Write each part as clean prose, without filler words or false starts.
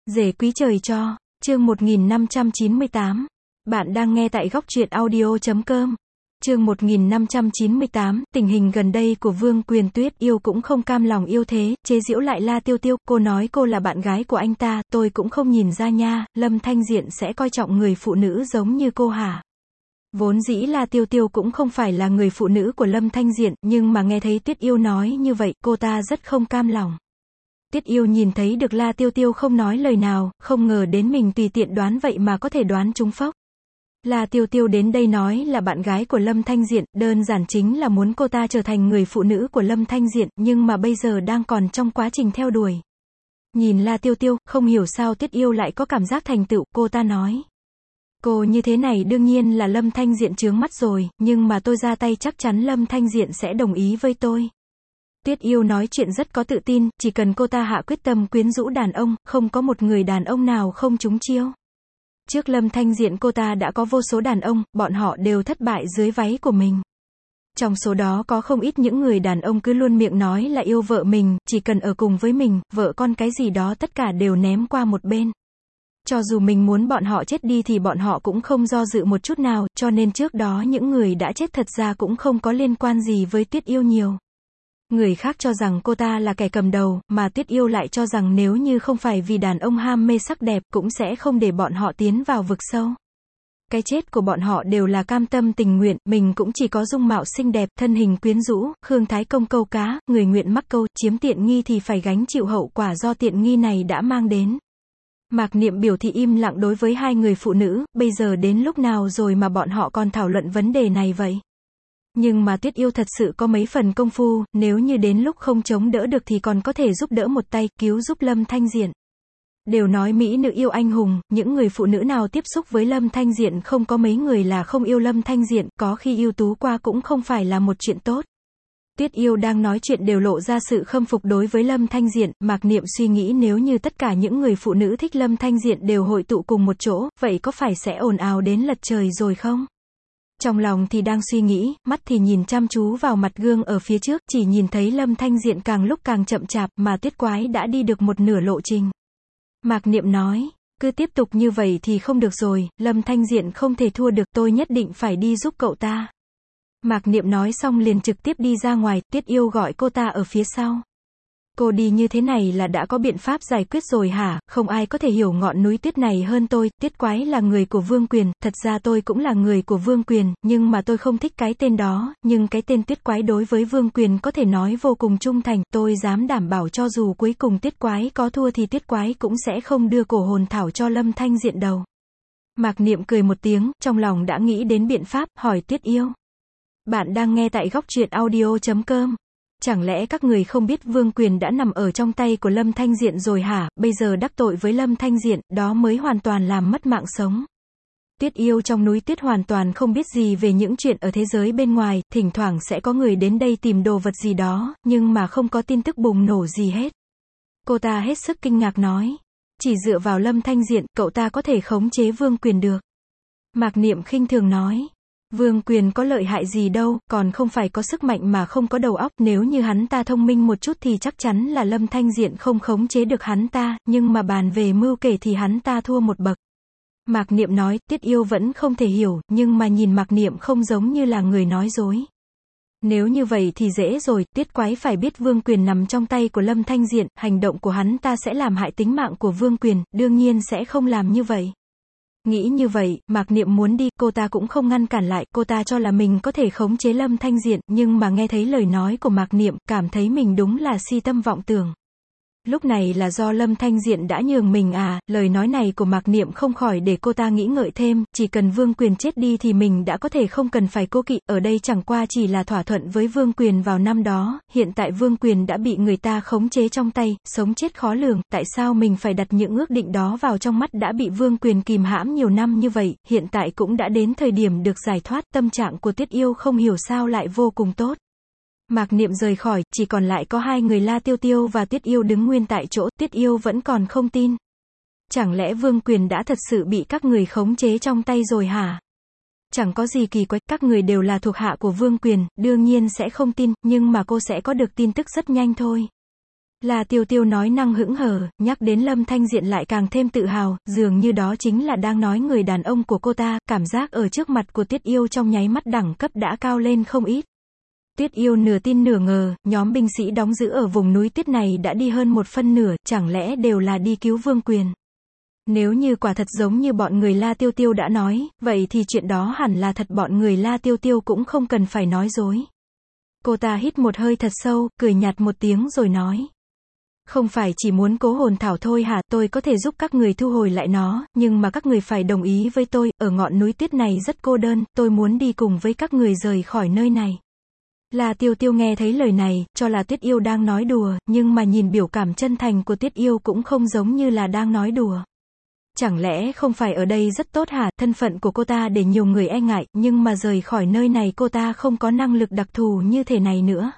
Rể quý trời cho, chương 1598. Bạn đang nghe tại góc truyện audio.com. Chương 1598, tình hình gần đây của Vương Quyền Tuyết Yêu cũng không cam lòng yêu thế, chế giễu lại La Tiêu Tiêu, cô nói cô là bạn gái của anh ta, tôi cũng không nhìn ra nha, Lâm Thanh Diện sẽ coi trọng người phụ nữ giống như cô hả? Vốn dĩ La Tiêu Tiêu cũng không phải là người phụ nữ của Lâm Thanh Diện, nhưng mà nghe thấy Tuyết Yêu nói như vậy, cô ta rất không cam lòng. Tuyết Yêu nhìn thấy được La Tiêu Tiêu không nói lời nào, không ngờ đến mình tùy tiện đoán vậy mà có thể đoán trúng phốc. La Tiêu Tiêu đến đây nói là bạn gái của Lâm Thanh Diện, đơn giản chính là muốn cô ta trở thành người phụ nữ của Lâm Thanh Diện, nhưng mà bây giờ đang còn trong quá trình theo đuổi. Nhìn La Tiêu Tiêu, không hiểu sao Tuyết Yêu lại có cảm giác thành tựu, cô ta nói. Cô như thế này đương nhiên là Lâm Thanh Diện chướng mắt rồi, nhưng mà tôi ra tay chắc chắn Lâm Thanh Diện sẽ đồng ý với tôi. Tuyết Yêu nói chuyện rất có tự tin, chỉ cần cô ta hạ quyết tâm quyến rũ đàn ông, không có một người đàn ông nào không trúng chiêu. Trước Lâm Thanh Diện cô ta đã có vô số đàn ông, bọn họ đều thất bại dưới váy của mình. Trong số đó có không ít những người đàn ông cứ luôn miệng nói là yêu vợ mình, chỉ cần ở cùng với mình, vợ con cái gì đó tất cả đều ném qua một bên. Cho dù mình muốn bọn họ chết đi thì bọn họ cũng không do dự một chút nào, cho nên trước đó những người đã chết thật ra cũng không có liên quan gì với Tuyết Yêu nhiều. Người khác cho rằng cô ta là kẻ cầm đầu, mà Tuyết Yêu lại cho rằng nếu như không phải vì đàn ông ham mê sắc đẹp, cũng sẽ không để bọn họ tiến vào vực sâu. Cái chết của bọn họ đều là cam tâm tình nguyện, mình cũng chỉ có dung mạo xinh đẹp, thân hình quyến rũ, Khương Thái Công câu cá, người nguyện mắc câu, chiếm tiện nghi thì phải gánh chịu hậu quả do tiện nghi này đã mang đến. Mạc Niệm biểu thị im lặng đối với hai người phụ nữ, bây giờ đến lúc nào rồi mà bọn họ còn thảo luận vấn đề này vậy? Nhưng mà Tuyết Yêu thật sự có mấy phần công phu, nếu như đến lúc không chống đỡ được thì còn có thể giúp đỡ một tay, cứu giúp Lâm Thanh Diện. Đều nói mỹ nữ yêu anh hùng, những người phụ nữ nào tiếp xúc với Lâm Thanh Diện không có mấy người là không yêu Lâm Thanh Diện, có khi ưu tú qua cũng không phải là một chuyện tốt. Tuyết Yêu đang nói chuyện đều lộ ra sự khâm phục đối với Lâm Thanh Diện, Mạc Niệm suy nghĩ nếu như tất cả những người phụ nữ thích Lâm Thanh Diện đều hội tụ cùng một chỗ, vậy có phải sẽ ồn ào đến lật trời rồi không? Trong lòng thì đang suy nghĩ, mắt thì nhìn chăm chú vào mặt gương ở phía trước, chỉ nhìn thấy Lâm Thanh Diện càng lúc càng chậm chạp, mà Tuyết Quái đã đi được một nửa lộ trình. Mạc Niệm nói, cứ tiếp tục như vậy thì không được rồi, Lâm Thanh Diện không thể thua được, tôi nhất định phải đi giúp cậu ta. Mạc Niệm nói xong liền trực tiếp đi ra ngoài, Tuyết Yêu gọi cô ta ở phía sau. Cô đi như thế này là đã có biện pháp giải quyết rồi hả? Không ai có thể hiểu ngọn núi tuyết này hơn tôi, Tuyết Quái là người của Vương Quyền, thật ra tôi cũng là người của Vương Quyền, nhưng mà tôi không thích cái tên đó, nhưng cái tên Tuyết Quái đối với Vương Quyền có thể nói vô cùng trung thành, tôi dám đảm bảo cho dù cuối cùng Tuyết Quái có thua thì Tuyết Quái cũng sẽ không đưa cổ hồn thảo cho Lâm Thanh Diện đâu. Mạc Niệm cười một tiếng, trong lòng đã nghĩ đến biện pháp, hỏi Tuyết Yêu. Bạn đang nghe tại góc truyện audio.com. Chẳng lẽ các người không biết Vương Quyền đã nằm ở trong tay của Lâm Thanh Diện rồi hả? Bây giờ đắc tội với Lâm Thanh Diện, đó mới hoàn toàn làm mất mạng sống. Tuyết Yêu trong núi tuyết hoàn toàn không biết gì về những chuyện ở thế giới bên ngoài, thỉnh thoảng sẽ có người đến đây tìm đồ vật gì đó, nhưng mà không có tin tức bùng nổ gì hết. Cô ta hết sức kinh ngạc nói, chỉ dựa vào Lâm Thanh Diện, cậu ta có thể khống chế Vương Quyền được. Mạc Niệm khinh thường nói, Vương Quyền có lợi hại gì đâu, còn không phải có sức mạnh mà không có đầu óc, nếu như hắn ta thông minh một chút thì chắc chắn là Lâm Thanh Diện không khống chế được hắn ta, nhưng mà bàn về mưu kể thì hắn ta thua một bậc. Mạc Niệm nói, Tuyết Yêu vẫn không thể hiểu, nhưng mà nhìn Mạc Niệm không giống như là người nói dối. Nếu như vậy thì dễ rồi, Tuyết Quái phải biết Vương Quyền nằm trong tay của Lâm Thanh Diện, hành động của hắn ta sẽ làm hại tính mạng của Vương Quyền, đương nhiên sẽ không làm như vậy. Nghĩ như vậy, Mạc Niệm muốn đi, cô ta cũng không ngăn cản lại, cô ta cho là mình có thể khống chế Lâm Thanh Diện, nhưng mà nghe thấy lời nói của Mạc Niệm, cảm thấy mình đúng là si tâm vọng tưởng. Lúc này là do Lâm Thanh Diện đã nhường mình à? Lời nói này của Mạc Niệm không khỏi để cô ta nghĩ ngợi thêm, chỉ cần Vương Quyền chết đi thì mình đã có thể không cần phải cố kỵ, ở đây chẳng qua chỉ là thỏa thuận với Vương Quyền vào năm đó, hiện tại Vương Quyền đã bị người ta khống chế trong tay, sống chết khó lường, tại sao mình phải đặt những ước định đó vào trong mắt, đã bị Vương Quyền kìm hãm nhiều năm như vậy, hiện tại cũng đã đến thời điểm được giải thoát, tâm trạng của Tuyết Yêu không hiểu sao lại vô cùng tốt. Mạc Niệm rời khỏi, chỉ còn lại có hai người La Tiêu Tiêu và Tuyết Yêu đứng nguyên tại chỗ, Tuyết Yêu vẫn còn không tin. Chẳng lẽ Vương Quyền đã thật sự bị các người khống chế trong tay rồi hả? Chẳng có gì kỳ quái, các người đều là thuộc hạ của Vương Quyền, đương nhiên sẽ không tin, nhưng mà cô sẽ có được tin tức rất nhanh thôi. La Tiêu Tiêu nói năng hững hờ, nhắc đến Lâm Thanh Diện lại càng thêm tự hào, dường như đó chính là đang nói người đàn ông của cô ta, cảm giác ở trước mặt của Tuyết Yêu trong nháy mắt đẳng cấp đã cao lên không ít. Tuyết Yêu nửa tin nửa ngờ, nhóm binh sĩ đóng giữ ở vùng núi tuyết này đã đi hơn 1/2, chẳng lẽ đều là đi cứu Vương Quyền. Nếu như quả thật giống như bọn người La Tiêu Tiêu đã nói, vậy thì chuyện đó hẳn là thật, bọn người La Tiêu Tiêu cũng không cần phải nói dối. Cô ta hít một hơi thật sâu, cười nhạt một tiếng rồi nói. Không phải chỉ muốn cố hồn thảo thôi hả, tôi có thể giúp các người thu hồi lại nó, nhưng mà các người phải đồng ý với tôi, ở ngọn núi tuyết này rất cô đơn, tôi muốn đi cùng với các người rời khỏi nơi này. La Tiêu Tiêu nghe thấy lời này, cho là Tuyết Yêu đang nói đùa, nhưng mà nhìn biểu cảm chân thành của Tuyết Yêu cũng không giống như là đang nói đùa. Chẳng lẽ không phải ở đây rất tốt hả, thân phận của cô ta để nhiều người e ngại, nhưng mà rời khỏi nơi này cô ta không có năng lực đặc thù như thế này nữa.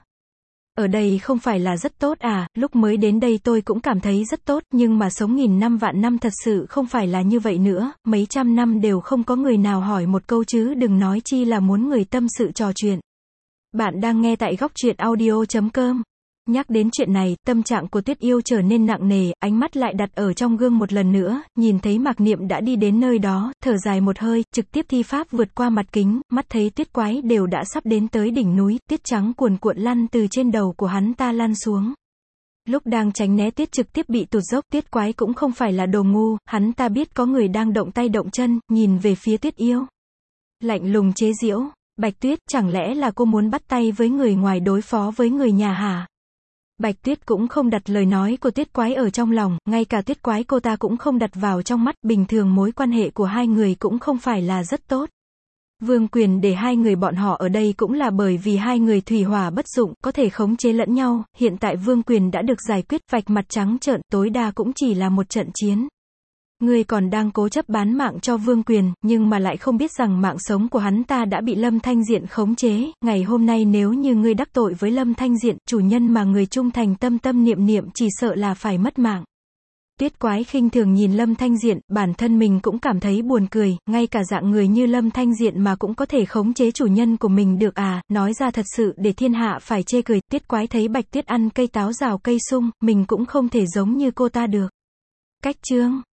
Ở đây không phải là rất tốt à, lúc mới đến đây tôi cũng cảm thấy rất tốt, nhưng mà sống nghìn năm vạn năm thật sự không phải là như vậy nữa, mấy trăm năm đều không có người nào hỏi một câu chứ đừng nói chi là muốn người tâm sự trò chuyện. Bạn đang nghe tại Góc Truyện Audio.com. Nhắc đến chuyện này, tâm trạng của Tuyết Yêu trở nên nặng nề, ánh mắt lại đặt ở trong gương một lần nữa, nhìn thấy Mạc Niệm đã đi đến nơi đó, thở dài một hơi, trực tiếp thi pháp vượt qua mặt kính, mắt thấy tuyết quái đều đã sắp đến tới đỉnh núi, tuyết trắng cuồn cuộn lăn từ trên đầu của hắn ta lăn xuống. Lúc đang tránh né tuyết trực tiếp bị tụt dốc, tuyết quái cũng không phải là đồ ngu, hắn ta biết có người đang động tay động chân, nhìn về phía Tuyết Yêu. Lạnh lùng chế giễu, Bạch Tuyết, chẳng lẽ là cô muốn bắt tay với người ngoài đối phó với người nhà hả? Bạch Tuyết cũng không đặt lời nói của tuyết quái ở trong lòng, ngay cả tuyết quái cô ta cũng không đặt vào trong mắt, bình thường mối quan hệ của hai người cũng không phải là rất tốt. Vương Quyền để hai người bọn họ ở đây cũng là bởi vì hai người thủy hỏa bất dụng, có thể khống chế lẫn nhau, hiện tại Vương Quyền đã được giải quyết, vạch mặt trắng trợn, tối đa cũng chỉ là một trận chiến. Ngươi còn đang cố chấp bán mạng cho Vương Quyền, nhưng mà lại không biết rằng mạng sống của hắn ta đã bị Lâm Thanh Diện khống chế, ngày hôm nay nếu như ngươi đắc tội với Lâm Thanh Diện, chủ nhân mà người trung thành tâm tâm niệm niệm chỉ sợ là phải mất mạng. Tuyết quái khinh thường nhìn Lâm Thanh Diện, bản thân mình cũng cảm thấy buồn cười, ngay cả dạng người như Lâm Thanh Diện mà cũng có thể khống chế chủ nhân của mình được à, nói ra thật sự để thiên hạ phải chê cười. Tuyết quái thấy Bạch Tuyết ăn cây táo rào cây sung, mình cũng không thể giống như cô ta được. Cách chương